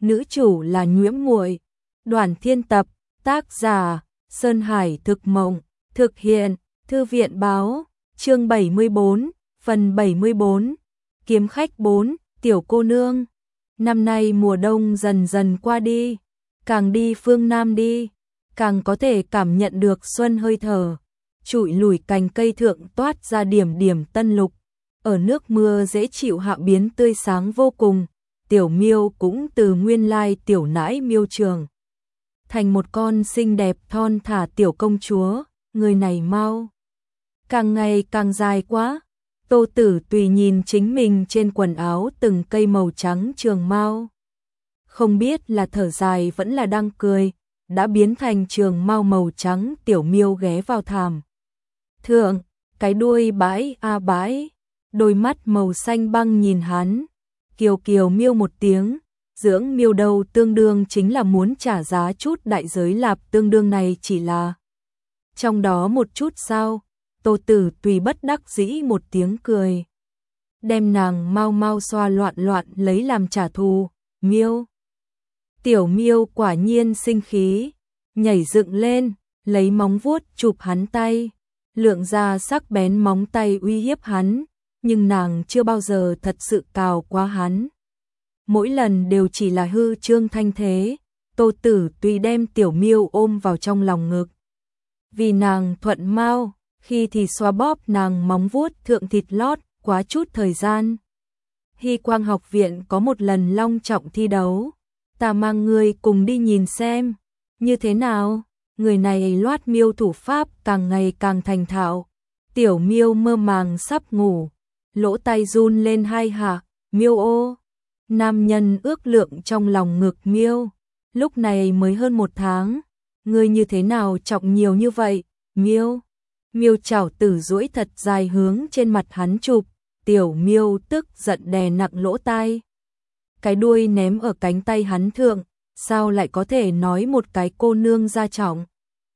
nữ chủ là Nhiễm Muội. Đoàn Thiên Tập, tác giả Sơn Hải Thực Mộng, thực hiện Thư viện Báo, chương 74, phần 74. Kiếm khách 4, tiểu cô nương. Năm nay mùa đông dần dần qua đi, càng đi phương Nam đi, càng có thể cảm nhận được xuân hơi thở. Trụi lùi cành cây thượng toát ra điểm điểm tân lục, ở nước mưa dễ chịu hạ biến tươi sáng vô cùng. Tiểu Miêu cũng từ nguyên lai tiểu nãi miêu trường thành một con xinh đẹp thon thả tiểu công chúa. Người này mau càng ngày càng dài quá. Tô Tử Tùy nhìn chính mình trên quần áo từng cây màu trắng trường mao, không biết là thở dài vẫn là đang cười, đã biến thành trường mao màu trắng. Tiểu Miêu ghé vào thảm thượng, cái đuôi bãi a bãi, đôi mắt màu xanh băng nhìn hắn, kiều kiều miêu một tiếng. Dưỡng miêu đầu tương đương chính là muốn trả giá chút đại giới lạp, tương đương này chỉ là trong đó một chút sao? Tô Tử Tùy bất đắc dĩ một tiếng cười, đem nàng mau mau xoa loạn loạn lấy làm trả thù. Miêu, tiểu Miêu quả nhiên sinh khí, nhảy dựng lên, lấy móng vuốt chụp hắn tay, lượng ra sắc bén móng tay uy hiếp hắn, nhưng nàng chưa bao giờ thật sự cào qua hắn. Mỗi lần đều chỉ là hư trương thanh thế. Tô Tử Tùy đem tiểu Miêu ôm vào trong lòng ngực, vì nàng thuận mau, khi thì xoa bóp nàng móng vuốt thượng thịt lót. Quá chút thời gian, Hy Quang học viện có một lần long trọng thi đấu, ta mang ngươi cùng đi nhìn xem như thế nào. Người này loát miêu thủ pháp càng ngày càng thành thạo. Tiểu Miêu mơ màng sắp ngủ, lỗ tai run lên hai hạ. Miêu ô. Nam nhân ước lượng trong lòng ngực Miêu, lúc này mới hơn 1 tháng, ngươi như thế nào trọng nhiều như vậy? Miêu. Miêu chảo tử duỗi thật dài hướng trên mặt hắn chụp. Tiểu Miêu tức giận đè nặng lỗ tai, cái đuôi ném ở cánh tay hắn thượng. Sao lại có thể nói một cái cô nương gia trọng?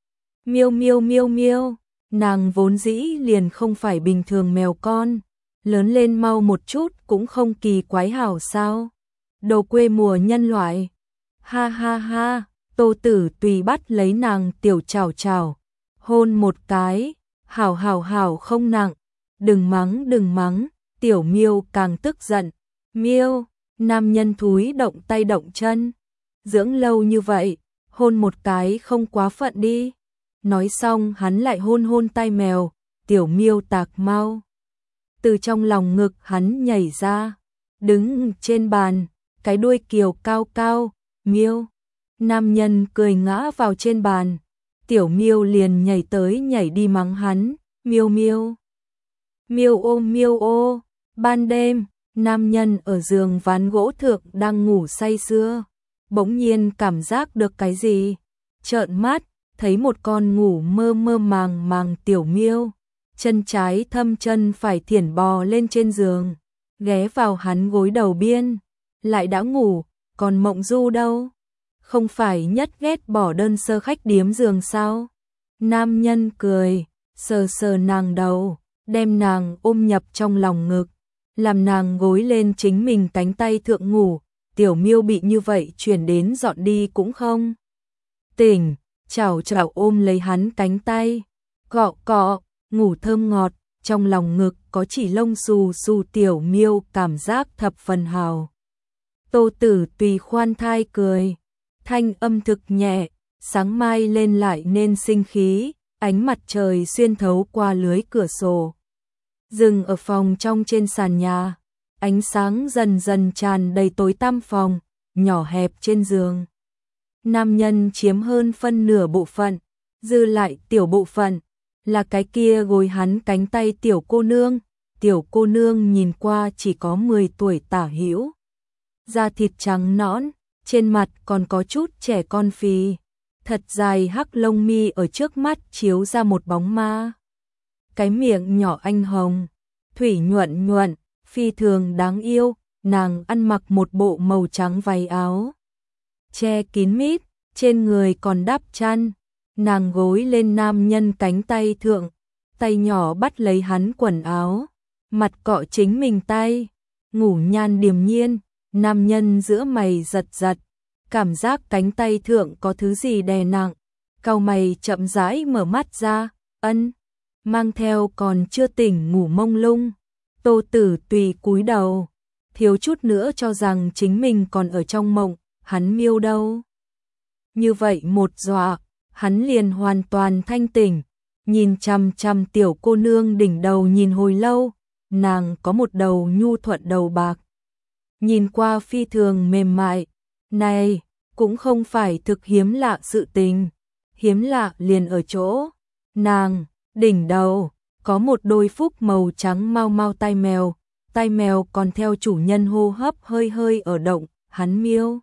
Miêu miêu miêu miêu, nàng vốn dĩ liền không phải bình thường mèo con, lớn lên mau một chút cũng không kỳ quái hảo sao? Đồ quê mùa nhân loại. Ha ha ha. Tô Tử Tùy bắt lấy nàng tiểu chảo chảo, hôn một cái. Hảo hảo hảo không nặng, đừng mắng đừng mắng. Tiểu Miêu càng tức giận. Miêu, nam nhân thúi động tay động chân, dưỡng lâu như vậy, hôn một cái không quá phận đi. Nói xong hắn lại hôn hôn tai mèo. Tiểu Miêu tạc mau từ trong lòng ngực hắn nhảy ra, đứng trên bàn, cái đuôi kiều cao cao. Miêu. Nam nhân cười ngã vào trên bàn. Tiểu Miêu liền nhảy tới nhảy đi mắng hắn. Miêu miêu. Miêu ô miêu ô. Ban đêm, nam nhân ở giường ván gỗ thượng đang ngủ say sưa, bỗng nhiên cảm giác được cái gì, trợn mắt, thấy một con ngủ mơ mơ màng màng tiểu Miêu, chân trái thâm chân phải thiển bò lên trên giường, ghé vào hắn gối đầu biên. Lại đã ngủ, còn mộng du đâu? Không phải nhất ghét bỏ đơn sơ khách điếm giường sao? Nam nhân cười, sờ sờ nàng đầu, đem nàng ôm nhập trong lòng ngực, làm nàng gối lên chính mình cánh tay thượng ngủ. Tiểu Miêu bị như vậy chuyển đến dọn đi cũng không tỉnh, chảo chảo ôm lấy hắn cánh tay, cọ cọ, ngủ thơm ngọt. Trong lòng ngực có chỉ lông xù xù tiểu Miêu cảm giác thập phần hào. Tô Tử Tùy khoan thai cười, thanh âm thực nhẹ. Sáng mai lên lại nên sinh khí. Ánh mặt trời xuyên thấu qua lưới cửa sổ, dừng ở phòng trong trên sàn nhà. Ánh sáng dần dần tràn đầy tối tăm phòng nhỏ hẹp trên giường. Nam nhân chiếm hơn phân nửa bộ phận, dư lại tiểu bộ phận là cái kia gối hắn cánh tay tiểu cô nương. Tiểu cô nương nhìn qua chỉ có 10 tuổi tả hữu, da thịt trắng nõn, trên mặt còn có chút trẻ con phì, thật dài hắc lông mi ở trước mắt chiếu ra một bóng ma. Cái miệng nhỏ anh hồng, thủy nhuận nhuận, phi thường đáng yêu. Nàng ăn mặc một bộ màu trắng váy áo, che kín mít, trên người còn đắp chăn. Nàng gối lên nam nhân cánh tay thượng, tay nhỏ bắt lấy hắn quần áo, mặt cọ chính mình tay, ngủ nhan điềm nhiên. Nam nhân giữa mày giật giật, cảm giác cánh tay thượng có thứ gì đè nặng, cau mày chậm rãi mở mắt ra, ân, mang theo còn chưa tỉnh ngủ mông lung. Tô Tử Tùy cúi đầu, thiếu chút nữa cho rằng chính mình còn ở trong mộng, hắn miêu đâu. Như vậy một dọa, hắn liền hoàn toàn thanh tỉnh, nhìn chằm chằm tiểu cô nương đỉnh đầu nhìn hồi lâu, nàng có một đầu nhu thuận đầu bạc. Nhìn qua phi thường mềm mại, này, cũng không phải thực hiếm lạ sự tình, hiếm lạ liền ở chỗ, nàng, đỉnh đầu, có một đôi phúc màu trắng mau mau tai mèo còn theo chủ nhân hô hấp hơi hơi ở động, hắn miêu.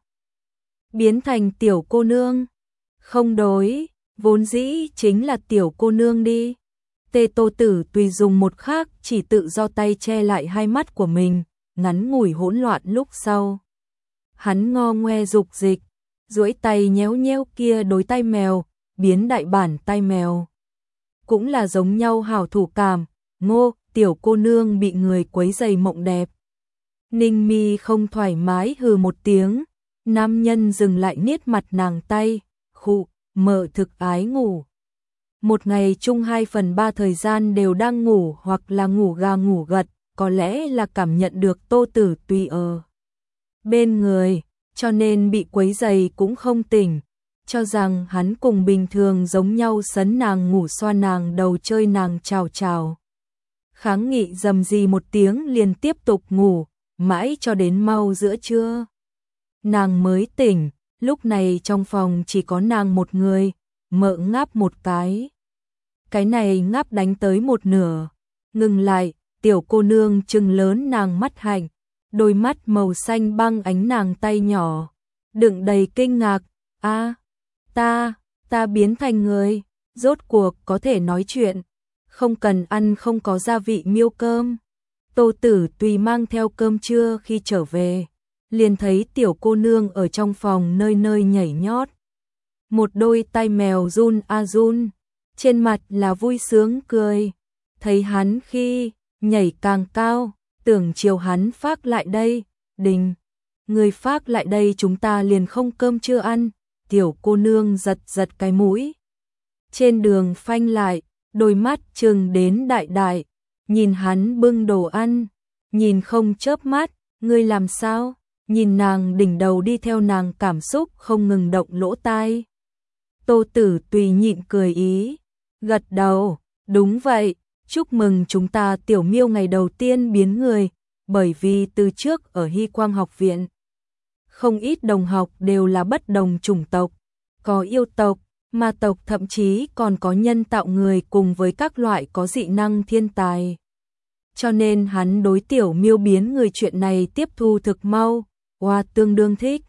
Biến thành tiểu cô nương, không đối, vốn dĩ chính là tiểu cô nương đi. Tê Tô Tử Tùy dùng một khắc chỉ tự do tay che lại hai mắt của mình, ngắn ngủi hỗn loạn lúc sau. Hắn ngo ngoe dục dịch, duỗi tay nhéo nhéo kia đối tai mèo, biến đại bản tai mèo. Cũng là giống nhau hảo thủ cảm, ngô, tiểu cô nương bị người quấy rầy mộng đẹp. Ninh Mi không thoải mái hừ một tiếng, nam nhân dừng lại niết mặt nàng tay, khụ, mợ thực ái ngủ. Một ngày chung 2/3 thời gian đều đang ngủ hoặc là ngủ gà ngủ gật, có lẽ là cảm nhận được Tô Tử Tùy ở bên người, cho nên bị quấy rầy cũng không tỉnh, cho rằng hắn cùng bình thường giống nhau sấn nàng ngủ xoa nàng đầu chơi nàng chào chào. Kháng nghị dầm gì một tiếng liền tiếp tục ngủ, mãi cho đến mau giữa trưa. Nàng mới tỉnh, lúc này trong phòng chỉ có nàng một người, mợ ngáp một cái. Cái này ngáp đánh tới một nửa, ngừng lại, tiểu cô nương trừng lớn nàng mắt hạnh, đôi mắt màu xanh băng ánh nàng tay nhỏ, đựng đầy kinh ngạc, a, ta biến thành người, rốt cuộc có thể nói chuyện, không cần ăn không có gia vị miêu cơm. Tô Tử Tùy mang theo cơm trưa khi trở về, liền thấy tiểu cô nương ở trong phòng nơi nơi nhảy nhót. Một đôi tai mèo run a run, trên mặt là vui sướng cười, thấy hắn khi nhảy càng cao, tưởng chiều hắn phác lại đây, đình, người phác lại đây chúng ta liền không cơm chưa ăn, tiểu cô nương giật giật cái mũi. Trên đường phanh lại, đôi mắt trừng đến đại đại, nhìn hắn bưng đồ ăn, nhìn không chớp mắt, ngươi làm sao, nhìn nàng đỉnh đầu đi theo nàng cảm xúc không ngừng động lỗ tai. Tô Tử Tùy nhịn cười ý, gật đầu, đúng vậy, chúc mừng chúng ta tiểu miêu ngày đầu tiên biến người, bởi vì từ trước ở Hy Quang học viện, không ít đồng học đều là bất đồng chủng tộc, có yêu tộc, ma tộc thậm chí còn có nhân tạo người cùng với các loại có dị năng thiên tài. Cho nên hắn đối tiểu miêu biến người chuyện này tiếp thu thực mau, tương đương thích.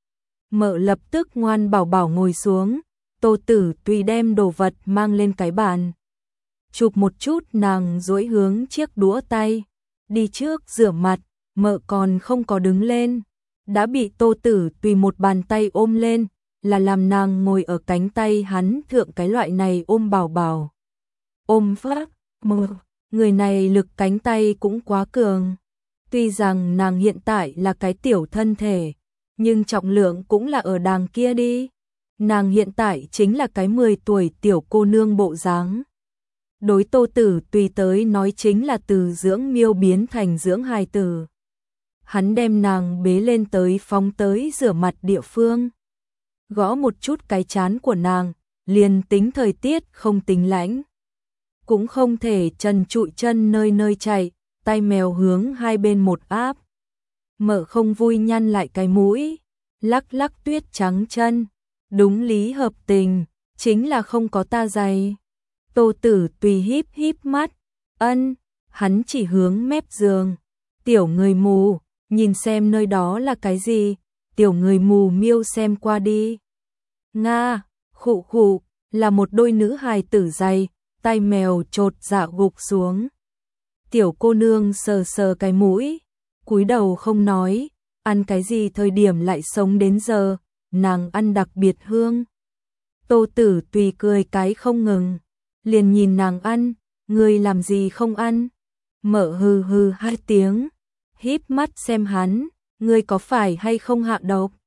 Mợ lập tức ngoan bảo bảo ngồi xuống, Tô Tử Tùy đem đồ vật mang lên cái bàn. Chụp một chút nàng duỗi hướng chiếc đũa tay, đi trước rửa mặt, mợ còn không có đứng lên, đã bị Tô Tử Tùy một bàn tay ôm lên, là làm nàng ngồi ở cánh tay hắn thượng cái loại này ôm bảo bảo. Ôm phát, mợ, người này lực cánh tay cũng quá cường. Tuy rằng nàng hiện tại là cái tiểu thân thể, nhưng trọng lượng cũng là ở đàng kia đi. Nàng hiện tại chính là cái 10 tuổi tiểu cô nương bộ dáng. Đối Tô Tử Tùy tới nói chính là từ dưỡng miêu biến thành dưỡng hài tử. Hắn đem nàng bế lên tới phóng tới rửa mặt địa phương. Gõ một chút cái trán của nàng, liền tính thời tiết không tính lạnh. Cũng không thể trần trụi chân nơi nơi chạy, tay mèo hướng hai bên một áp. Mợ không vui nhăn lại cái mũi, lắc lắc tuyết trắng chân. Đúng lý hợp tình, chính là không có ta dày. Tô Tử Tùy híp híp mắt, ân, hắn chỉ hướng mép giường. Tiểu người mù, nhìn xem nơi đó là cái gì, tiểu người mù miêu xem qua đi. Nga, khụ khụ, là một đôi nữ hài tử dày, tai mèo chột dạ gục xuống. Tiểu cô nương sờ sờ cái mũi, cúi đầu không nói, ăn cái gì thời điểm lại sống đến giờ, nàng ăn đặc biệt hương. Tô Tử Tùy cười cái không ngừng, liền nhìn nàng ăn, ngươi làm gì không ăn? Mợ hừ hừ hai tiếng, híp mắt xem hắn, ngươi có phải hay không hạ độc?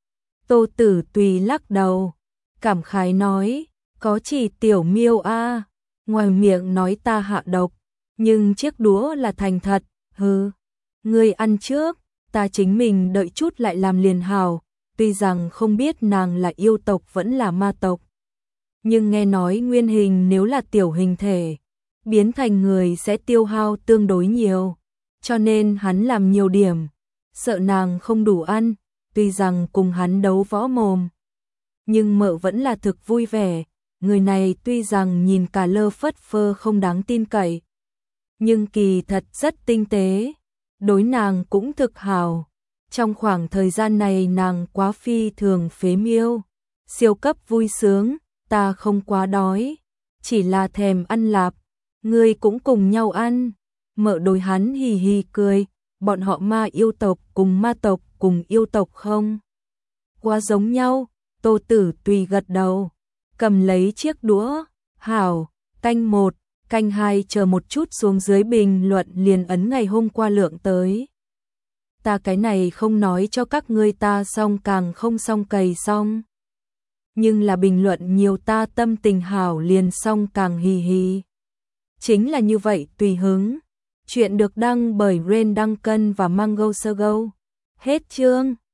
Tô Tử Tùy lắc đầu, cảm khái nói, có chỉ tiểu miêu a, ngoài miệng nói ta hạ độc, nhưng chiếc đũa là thành thật, hừ, ngươi ăn trước, ta chính mình đợi chút lại làm liền hảo, tuy rằng không biết nàng là yêu tộc vẫn là ma tộc. Nhưng nghe nói nguyên hình nếu là tiểu hình thể, biến thành người sẽ tiêu hao tương đối nhiều, cho nên hắn làm nhiều điểm, sợ nàng không đủ ăn, tuy rằng cùng hắn đấu võ mồm. Nhưng mợ vẫn là thực vui vẻ, người này tuy rằng nhìn cả lơ phất phơ không đáng tin cậy, nhưng kỳ thật rất tinh tế, đối nàng cũng thực hào. Trong khoảng thời gian này nàng quá phi thường phế miêu, siêu cấp vui sướng, ta không quá đói, chỉ là thèm ăn lạp, ngươi cũng cùng nhau ăn. Mợ đối hắn hì hì cười, bọn họ ma yêu tộc cùng yêu tộc không quá giống nhau. Tô Tử Tùy gật đầu, cầm lấy chiếc đũa, hảo, canh 1, canh 2 chờ một chút xuống dưới bình luận liền ấn ngày hôm qua lượng tới. Ta cái này không nói cho các ngươi ta xong càng không xong cày xong. Nhưng là bình luận nhiều ta tâm tình hảo liền xong càng hì hì. Chính là như vậy tùy hứng. Chuyện được đăng bởi Ren Duncan và Mango Sogo. Hết chương.